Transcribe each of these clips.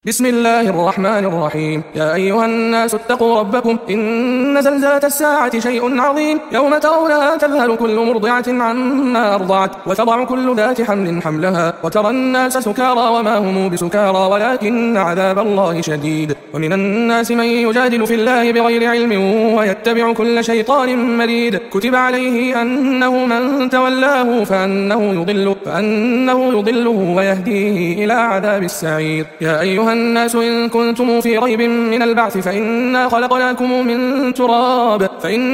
بسم الله الرحمن الرحيم. يا أيها الناس اتقوا ربكم إن زلزلة الساعة شيء عظيم يوم ترونها تذهل كل مرضعة عما أرضعت وتضع كل ذات حمل حملها وترى الناس سكارى وما هم بسكارى ولكن عذاب الله شديد. ومن الناس من يجادل في الله بغير علم ويتبع كل شيطان مريد. كتب عليه أنه من تولاه فأنه يضله ويهديه إلى عذاب السعير. يا أيها الناس إن كنتم في ريب من البعث فإنا خلقناكم من تراب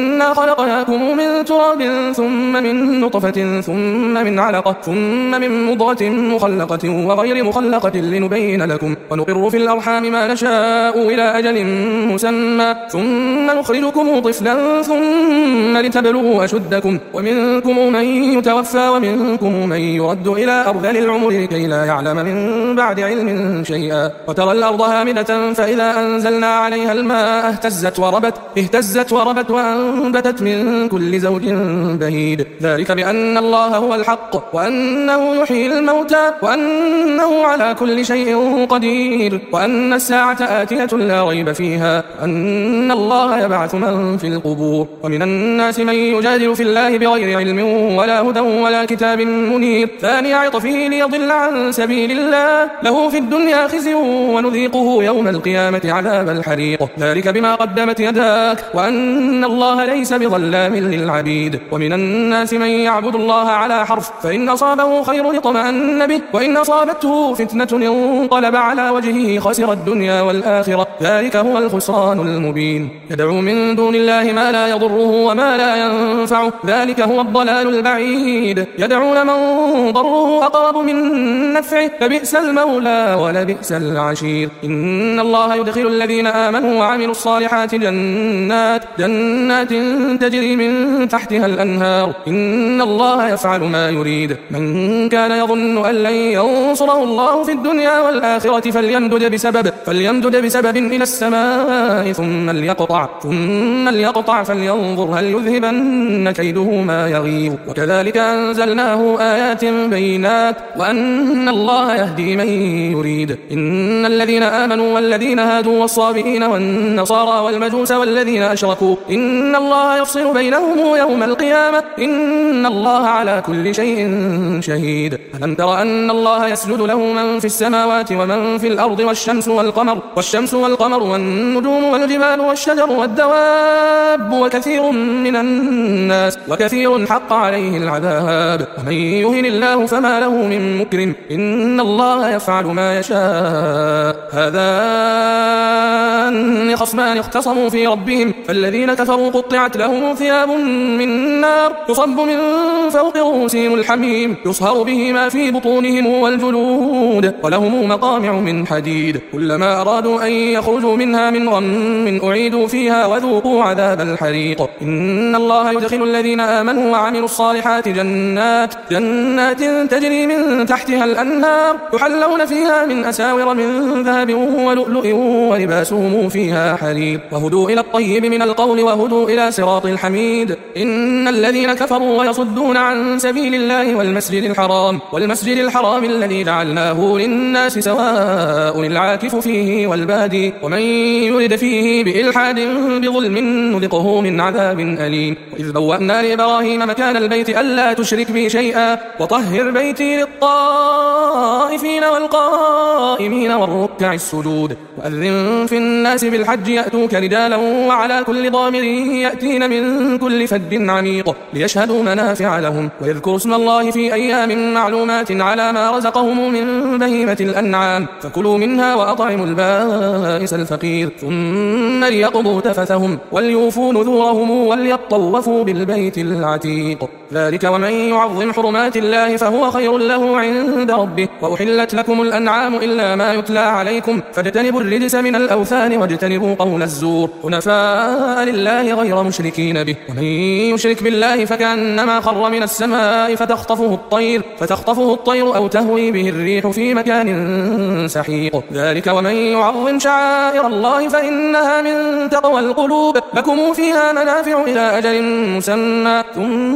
ثم من نطفة ثم من علقة ثم من مضغة مخلقة وغير مخلقة لنبين لكم ونقر في الأرحام ما نشاء إلى أجل مسمى ثم نخرجكم طفلا ثم لتبلغوا أشدكم ومنكم من يتوفى ومنكم من يرد إلى أرذل العمر لكي لا يعلم من بعد علم شيئا. وترى الأرض هامدة فإذا أنزلنا عليها الماء اهتزت وربت وأنبتت من كل زوج بهيج. ذلك بأن الله هو الحق وأنه يحيي الموتى وأنه على كل شيء قدير وأن الساعة آتية لا ريب فيها أن الله يبعث من في القبور. ومن الناس من يجادل في الله بغير علم ولا هدى ولا كتاب منير ثاني عطفه ليضل عن سبيل الله له في الدنيا خزي ونذيقه يوم القيامة عذاب الحريق. ذلك بما قدمت يداك وأن الله ليس بظلام للعبيد. ومن الناس من يعبد الله على حرف فإن أصابه خير اطمأن به وإن أصابته فتنة انقلب على وجهه خسر الدنيا والآخرة ذلك هو الخسران المبين. يدعو من دون الله ما لا يضره وما لا ينفعه ذلك هو الضلال البعيد. يدعون من ضره أقرب من نفعه فبئس المولى ولبئس العشير. إن الله يدخل الذين آمنوا وعملوا الصالحات جنات تجري من تحتها الأنهار إن الله يفعل ما يريد. من كان يظن أن لن ينصره الله في الدنيا والآخرة فليمدد بسبب إلى السماء ثم ليقطع فلينظر هل يذهبن كيده ما يغيظ. وكذلك أنزلناه آيات بينات وأن الله يهدي من يريد. إن الذين آمنوا والذين هادوا والصابئين والنصارى والمجوس والذين أشركوا إن الله يفصل بينهم يوم القيامة إن الله على كل شيء شهيد. ألم تر أن الله يسجد له من في السماوات ومن في الأرض والشمس والقمر والنجوم والجبال والشجر والدواب وكثير من الناس وكثير حق عليه العذاب. ومن يهن الله فما له من مكرم إن الله يفعل ما يشاء. هذان خصمان اختصموا في ربهم فالذين كفروا قطعت لهم ثياب من نار تصب من فوق رؤوسهم الحميم يصهر به ما في بطونهم والجلود ولهم مقامع من حديد كلما أرادوا أن يخرجوا منها من غم أعيدوا فيها وذوقوا عذاب الحريق. إن الله يدخل الذين آمنوا وعملوا الصالحات جنات تجري من تحتها الأنهار يحلون فيها من أساور من ذهب ولؤلؤ ولباسهم فيها حرير وهدوا إلى الطيب من القول وهدوا إلى صراط الحميد. إن الذين كفروا ويصدون عن سبيل الله والمسجد الحرام الذي جعلناه للناس سواء العاكف فيه والبادي ومن يرد فيه بإلحاد بظلم نذقه من عذاب أليم. وإذ بوأنا لإبراهيم مكان البيت ألا تشرك بي شيئا وطهر بيتي للطائفين والقائمين والركع السجود. وأذن في الناس بالحج يأتوك رجالا وعلى كل ضامر يأتين من كل فج عميق ليشهدوا منافع لهم ويذكروا اسم الله في أيام معلومات على ما رزقهم من بهيمة الأنعام فكلوا منها وأطعموا البائس الفقير ثم ليقضوا تفثهم وليوفوا نذورهم وليطوفوا بالبيت العتيق. ذلك ومن يعظم حرمات الله فهو خير له عند ربه. وأحلت لكم الأنعام إلا ما يتلى عليكم فاجتنبوا الرجس من الأوثان واجتنبوا قول الزور حنفاء لله غير مشركين به. ومن يشرك بالله فكأنما خر من السماء فتخطفه الطير أو تهوي به الريح في مكان سحيق. ذلك ومن يعظم شعائر الله فإنها من تقوى القلوب لكم فيها منافع إلى أجل مسمى ثم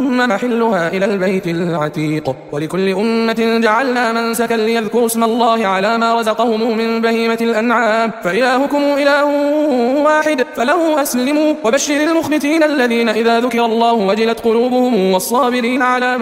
محلها إلى البيت العتيق. ولكل أمة جعلنا منسكا ليذكروا اسم الله على ما رزقهم من بهيمة الأنعام فإلهكم إله واحد فله أسلموا. وبشر المخبتين الذين إذا ذكر الله وجلت قلوبهم والصابرين على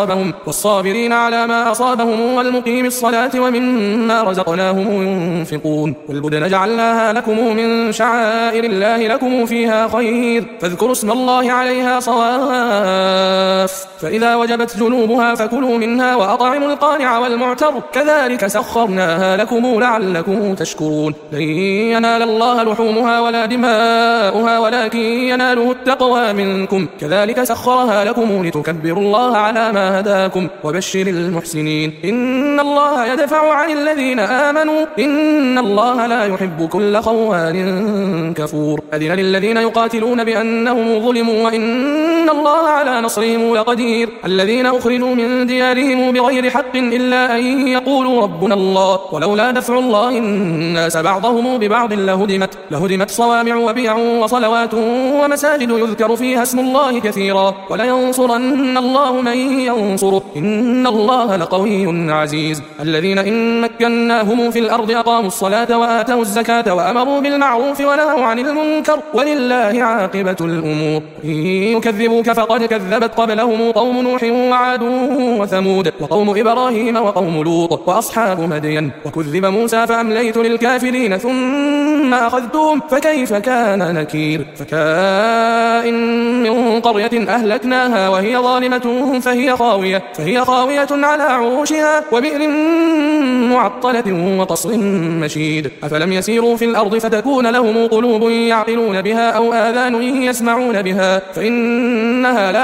ما أصابهم والمقيم الصلاة ومما رزقناهم ينفقون. والبدن جعلناها لكم من شعائر الله لكم فيها خير فاذكروا اسم الله عليها صواف فإذا وجبت جنوبها فكلوا منها وأطعموا القانع والمعتر كذلك سخرناها لكم لعلكم تشكرون. لن ينال الله لحومها ولا دماؤها ولكن يناله التقوى منكم كذلك سخرها لكم لتكبروا الله على ما هداكم. وبشر المحسنين إن الله يدفع عن الذين آمنوا إن الله لا يحب كل خوان كفور. أذن للذين يقاتلون بأنهم ظلموا وإن الله على نصرهم لقدير. الذين أخرجوا من ديارهم بغير حق إلا أن يقولوا ربنا الله ولولا دفع الله الناس بعضهم ببعض لهدمت صوامع وبيع وصلوات ومساجد يذكر فيها اسم الله كثيرا ولينصرن الله من ينصره إن الله لقوي عزيز. الذين إن مكناهم في الأرض أقاموا الصلاة وآتوا الزكاة وأمروا بالمعروف ونهوا عن المنكر ولله عاقبة الأمور. إن يكذبوك فقد كذبت قبلهم قوم نوح وعاد وثمود وقوم إبراهيم وقوم لوط وأصحاب مدين. وكذب موسى فأمليت للكافرين ثم أخذتهم فكيف كان نكير. فكائن من قرية أهلكناها وهي ظالمة فهي خاوية على عروشها وبئر معطلة وقصر مشيد. أفلم يسيروا في الأرض فتكون لهم قلوب يعقلون بها أو آذان يسمعون بها فإنها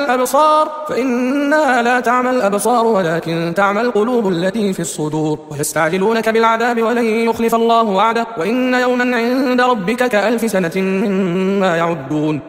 لا تعمى الأبصار ولكن تعمى القلوب التي في الصدور. ويستعجلونك بالعذاب ولن يخلف الله وعده وإن يوما عند ربك كألف سنة مما يعدون.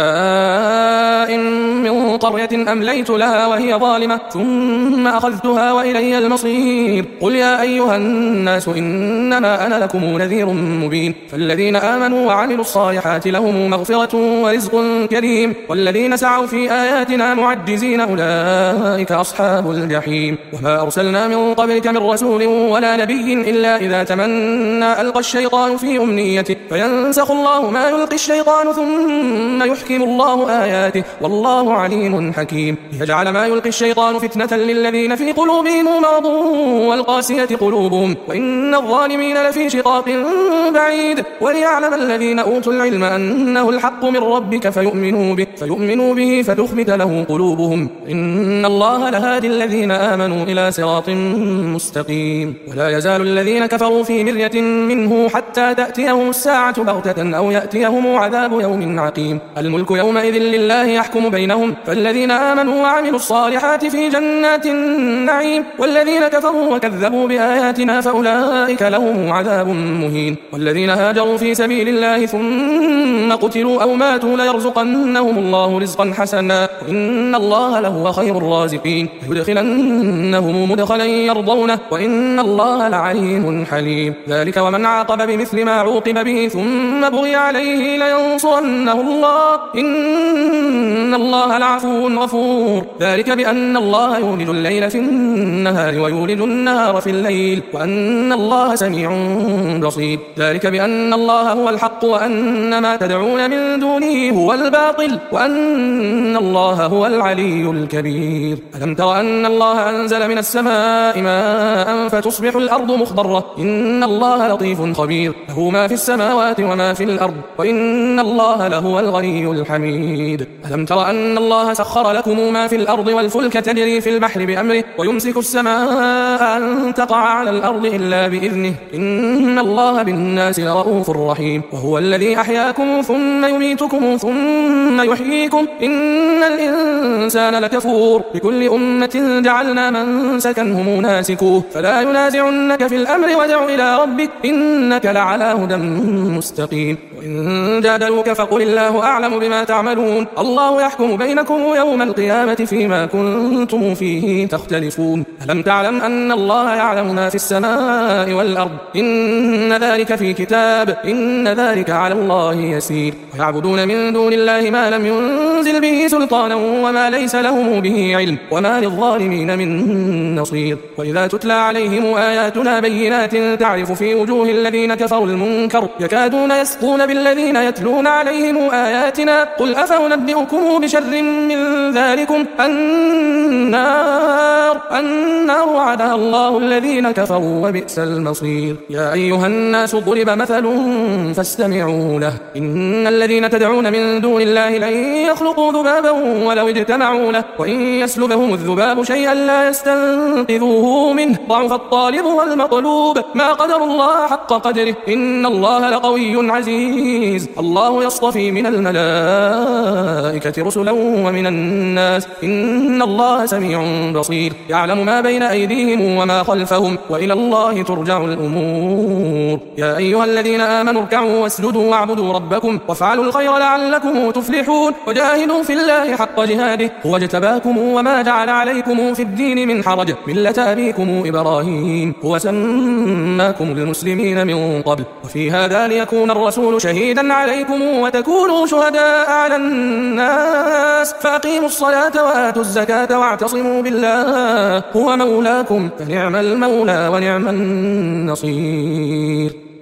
وكائن من قرية أمليت لها وهي ظالمة ثم أخذتها وإلي المصير. قل يا أيها الناس إنما أنا لكم نذير مبين. فالذين آمنوا وعملوا الصالحات لهم مغفرة ورزق كريم والذين سعوا في آياتنا معجزين أولئك أصحاب الجحيم. وما أرسلنا من قبلك من رسول ولا نبي إلا إذا تمنى ألقى الشيطان في أمنيته فينسخ الله ما يلقي الشيطان ثم يحكم الله آياته والله عليم حكيم. ليجعل ما يلقي الشيطان فتنة للذين في قلوبهم مرض والقاسية قلوبهم وإن الظالمين لفي شقاق بعيد. وليعلم الذين أوتوا العلم أنه الحق من ربك فيؤمنوا به فتخبت له قلوبهم إن الله لهادي الذين آمنوا إلى صراط مستقيم. ولا يزال الذين كفروا في مرية منه حتى تأتيهم الساعة بغتة أو يأتيهم عذاب يوم عقيم. الملك يومئذ لله يحكم بينهم فالذين آمنوا وعملوا الصالحات في جنات النعيم والذين كفروا وكذبوا بآياتنا فأولئك لهم عذاب مهين. والذين هاجروا في سبيل الله ثم قتلوا أو ماتوا ليرزقنهم الله رزقا حسنا وإن الله لهو خير الرازقين. يدخلنهم مدخلا يرضونه وإن الله لعليم حليم. ذلك ومن عاقب بمثل ما عوقب به ثم بغي عليه لينصرنه الله إن الله لعفو غفور. ذلك بأن الله يولج الليل في النهار ويولج النهار في الليل وأن الله سميع بصير. ذلك بأن الله هو الحق وأن ما تدعون من دونه هو الباطل وأن الله هو العلي الكبير. ألم تر أن الله أنزل من السماء ماء فتصبح الأرض مخضرة إن الله لطيف خبير له ما في السماوات وما في الأرض وإن الله لهو الغني الحميد. ألم تر أن الله سخر لكم ما في الأرض والفلك تجري في البحر بأمره ويمسك السماء أن تقع على الأرض إلا بإذنه إن الله بالناس لرؤوف رحيم. وهو الذي أحياكم ثم يميتكم ثم يحييكم إن الإنسان لكفور. لكل أمة جعلنا منسكا هم ناسكوه فلا ينازعنك في الأمر وادع إلى ربك إنك لعلى هدى مستقيم. وإن جادلوك فقل الله أعلم بما تعملون الله يحكم بينكم يوم القيامة فيما كنتم فيه تختلفون ألم تعلم أن الله يعلم ما في السماء والأرض إن ذلك في كتاب إن ذلك على الله يسير ويعبدون من دون الله ما لم ينزل به سلطانا وما ليس لهم به علم وما للظالمين من نصير وإذا تتلى عليهم آياتنا بينات تعرف في وجوه الذين كفروا المنكر يكادون يسقون بالذين يتلون عليهم آياتنا قل أفأنبئكم بشر من ذلكم النار وعدها الله الذين كفروا وبئس المصير يا أيها الناس ضرب مثل فاستمعوا له إن الذين تدعون من دون الله لن يخلقوا ذبابا ولو اجتمعوا له وإن يسلبهم الذباب شيئا لا يستنقذوه منه ضعف الطالب والمطلوب ما قدر الله حق قدره إن الله لقوي عزيز الله يصطفي من الملائكة رسلا ومن الناس إن الله سميع بصير يعلم ما بين أيديهم وما خلفهم وإلى الله ترجع الأمور يا أيها الذين آمنوا اركعوا واسجدوا واعبدوا ربكم وافعلوا الخير لعلكم تفلحون وجاهدوا في الله حق جهاده هو اجتباكم وما جعل عليكم في الدين من حرج ملة أبيكم إبراهيم هو سماكم المسلمين من قبل وفي هذا ليكون الرسول شهيدا عليكم وتكونوا شهداء على الناس فأقيموا الصلاة وآتوا الزكاة واعتصموا بالله هو مولاكم فنعم المولى ونعم النصير